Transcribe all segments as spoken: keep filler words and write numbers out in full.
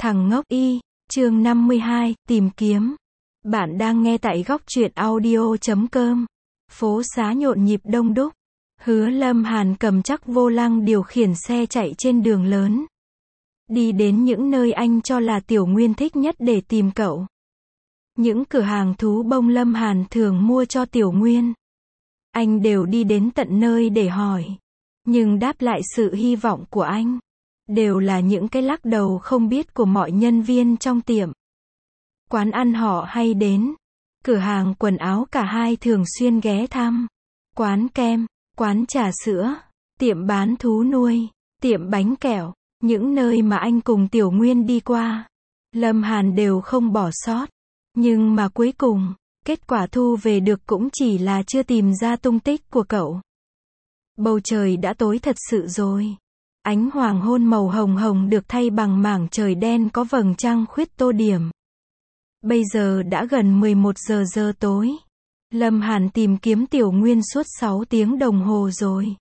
Thằng ngốc y, chương năm mươi hai, tìm kiếm. Bạn đang nghe tại góc truyện audio chấm com. Phố xá nhộn nhịp đông đúc. Hứa Lâm Hàn cầm chắc vô lăng điều khiển xe chạy trên đường lớn. Đi đến những nơi anh cho là Tiểu Nguyên thích nhất để tìm cậu. Những cửa hàng thú bông Lâm Hàn thường mua cho Tiểu Nguyên. Anh đều đi đến tận nơi để hỏi. Nhưng đáp lại sự hy vọng của anh đều là những cái lắc đầu không biết của mọi nhân viên trong tiệm. Quán ăn họ hay đến. Cửa hàng quần áo cả hai thường xuyên ghé thăm. Quán kem, quán trà sữa, tiệm bán thú nuôi, tiệm bánh kẹo. Những nơi mà anh cùng Tiểu Nguyên đi qua, Lâm Hàn đều không bỏ sót. Nhưng mà cuối cùng, kết quả thu về được cũng chỉ là chưa tìm ra tung tích của cậu. Bầu trời đã tối thật sự rồi. Ánh hoàng hôn màu hồng hồng được thay bằng mảng trời đen có vầng trăng khuyết tô điểm. Bây giờ đã gần mười một giờ giờ tối. Lâm Hàn tìm kiếm Tiểu Nguyên suốt sáu tiếng đồng hồ rồi.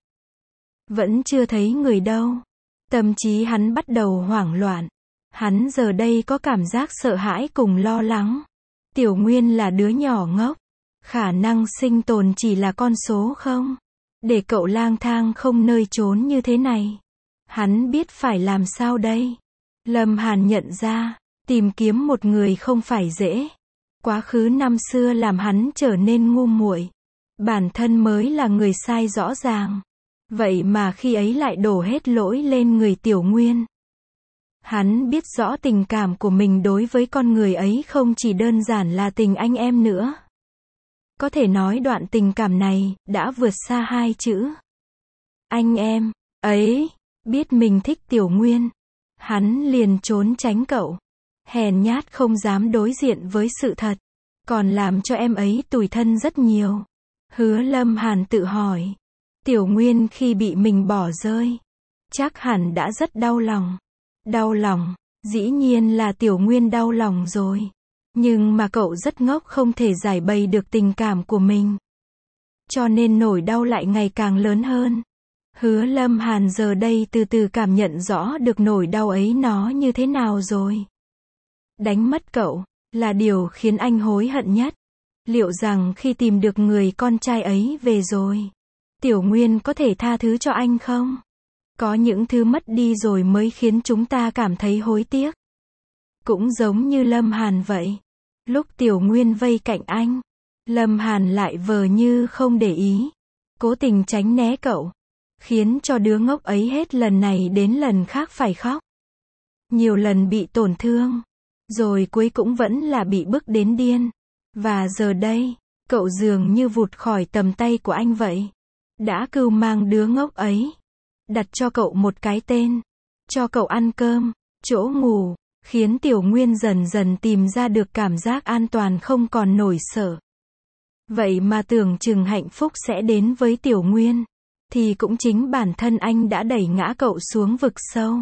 Vẫn chưa thấy người đâu. Tâm trí hắn bắt đầu hoảng loạn. Hắn giờ đây có cảm giác sợ hãi cùng lo lắng. Tiểu Nguyên là đứa nhỏ ngốc. Khả năng sinh tồn chỉ là con số không. Để cậu lang thang không nơi trốn như thế này. Hắn biết phải làm sao đây. Lâm Hàn nhận ra, tìm kiếm một người không phải dễ. Quá khứ năm xưa làm hắn trở nên ngu muội. Bản thân mới là người sai rõ ràng. Vậy mà khi ấy lại đổ hết lỗi lên người Tiểu Nguyên. Hắn biết rõ tình cảm của mình đối với con người ấy không chỉ đơn giản là tình anh em nữa. Có thể nói đoạn tình cảm này đã vượt xa hai chữ anh em ấy. Biết mình thích Tiểu Nguyên, hắn liền trốn tránh cậu. Hèn nhát không dám đối diện với sự thật, còn làm cho em ấy tủi thân rất nhiều. Hứa Lâm Hàn tự hỏi, Tiểu Nguyên khi bị mình bỏ rơi, chắc hẳn đã rất đau lòng. Đau lòng, dĩ nhiên là Tiểu Nguyên đau lòng rồi. Nhưng mà cậu rất ngốc không thể giải bày được tình cảm của mình. Cho nên nỗi đau lại ngày càng lớn hơn. Hứa Lâm Hàn giờ đây từ từ cảm nhận rõ được nỗi đau ấy nó như thế nào rồi. Đánh mất cậu là điều khiến anh hối hận nhất. Liệu rằng khi tìm được người con trai ấy về rồi, Tiểu Nguyên có thể tha thứ cho anh không? Có những thứ mất đi rồi mới khiến chúng ta cảm thấy hối tiếc. Cũng giống như Lâm Hàn vậy. Lúc Tiểu Nguyên vây cạnh anh, Lâm Hàn lại vờ như không để ý, cố tình tránh né cậu, khiến cho đứa ngốc ấy hết lần này đến lần khác phải khóc. Nhiều lần bị tổn thương, rồi cuối cũng vẫn là bị bức đến điên. Và giờ đây, cậu dường như vụt khỏi tầm tay của anh vậy. Đã cưu mang đứa ngốc ấy, đặt cho cậu một cái tên, cho cậu ăn cơm, chỗ ngủ, khiến Tiểu Nguyên dần dần tìm ra được cảm giác an toàn không còn nổi sợ. Vậy mà tưởng chừng hạnh phúc sẽ đến với Tiểu Nguyên, thì cũng chính bản thân anh đã đẩy ngã cậu xuống vực sâu.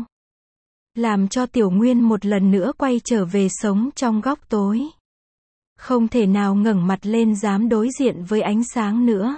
Làm cho Tiểu Nguyên một lần nữa quay trở về sống trong góc tối. Không thể nào ngẩng mặt lên dám đối diện với ánh sáng nữa.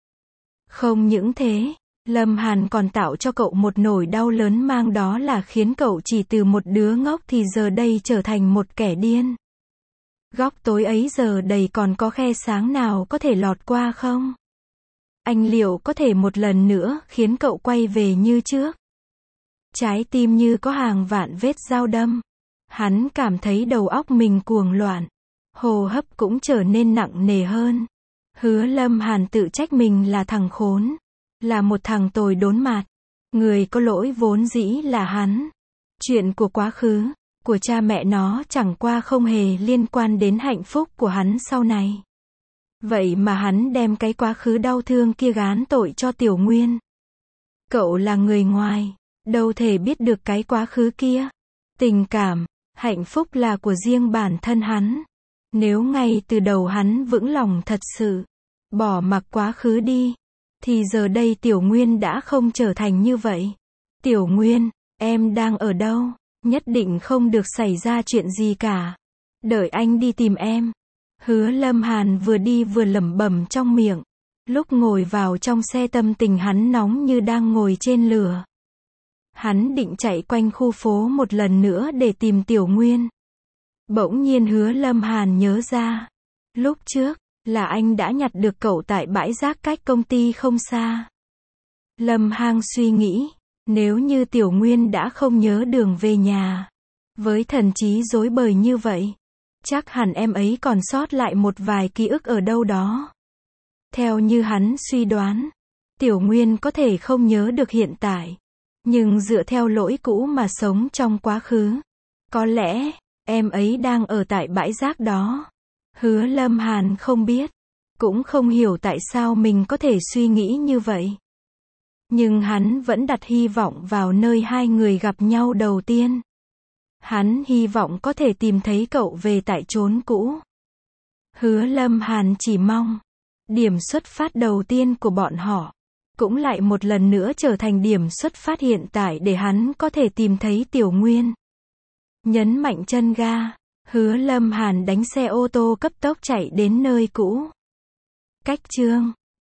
Không những thế, Lâm Hàn còn tạo cho cậu một nỗi đau lớn mang, đó là khiến cậu chỉ từ một đứa ngốc thì giờ đây trở thành một kẻ điên. Góc tối ấy giờ đầy còn có khe sáng nào có thể lọt qua không? Anh liệu có thể một lần nữa khiến cậu quay về như trước? Trái tim như có hàng vạn vết dao đâm. Hắn cảm thấy đầu óc mình cuồng loạn. Hô hấp cũng trở nên nặng nề hơn. Hứa Lâm Hàn tự trách mình là thằng khốn. Là một thằng tồi đốn mạt. Người có lỗi vốn dĩ là hắn. Chuyện của quá khứ, của cha mẹ nó chẳng qua không hề liên quan đến hạnh phúc của hắn sau này. Vậy mà hắn đem cái quá khứ đau thương kia gán tội cho Tiểu Nguyên. Cậu là người ngoài, đâu thể biết được cái quá khứ kia. Tình cảm, hạnh phúc là của riêng bản thân hắn. Nếu ngay từ đầu hắn vững lòng thật sự, bỏ mặc quá khứ đi, thì giờ đây Tiểu Nguyên đã không trở thành như vậy. Tiểu Nguyên, em đang ở đâu? Nhất định không được xảy ra chuyện gì cả. Đợi anh đi tìm em. Hứa Lâm Hàn vừa đi vừa lẩm bẩm trong miệng. Lúc ngồi vào trong xe tâm tình hắn nóng như đang ngồi trên lửa. Hắn định chạy quanh khu phố một lần nữa để tìm Tiểu Nguyên. Bỗng nhiên Hứa Lâm Hàn nhớ ra. Lúc trước, là anh đã nhặt được cậu tại bãi rác cách công ty không xa. Lâm Hang suy nghĩ, nếu như Tiểu Nguyên đã không nhớ đường về nhà, với thần trí rối bời như vậy, chắc hẳn em ấy còn sót lại một vài ký ức ở đâu đó. Theo như hắn suy đoán, Tiểu Nguyên có thể không nhớ được hiện tại, nhưng dựa theo lỗi cũ mà sống trong quá khứ, có lẽ, em ấy đang ở tại bãi rác đó. Hứa Lâm Hàn không biết, cũng không hiểu tại sao mình có thể suy nghĩ như vậy. Nhưng hắn vẫn đặt hy vọng vào nơi hai người gặp nhau đầu tiên. Hắn hy vọng có thể tìm thấy cậu về tại chốn cũ. Hứa Lâm Hàn chỉ mong, điểm xuất phát đầu tiên của bọn họ, cũng lại một lần nữa trở thành điểm xuất phát hiện tại để hắn có thể tìm thấy Tiểu Nguyên. Nhấn mạnh chân ga, Hứa Lâm Hàn đánh xe ô tô cấp tốc chạy đến nơi cũ. Cách chương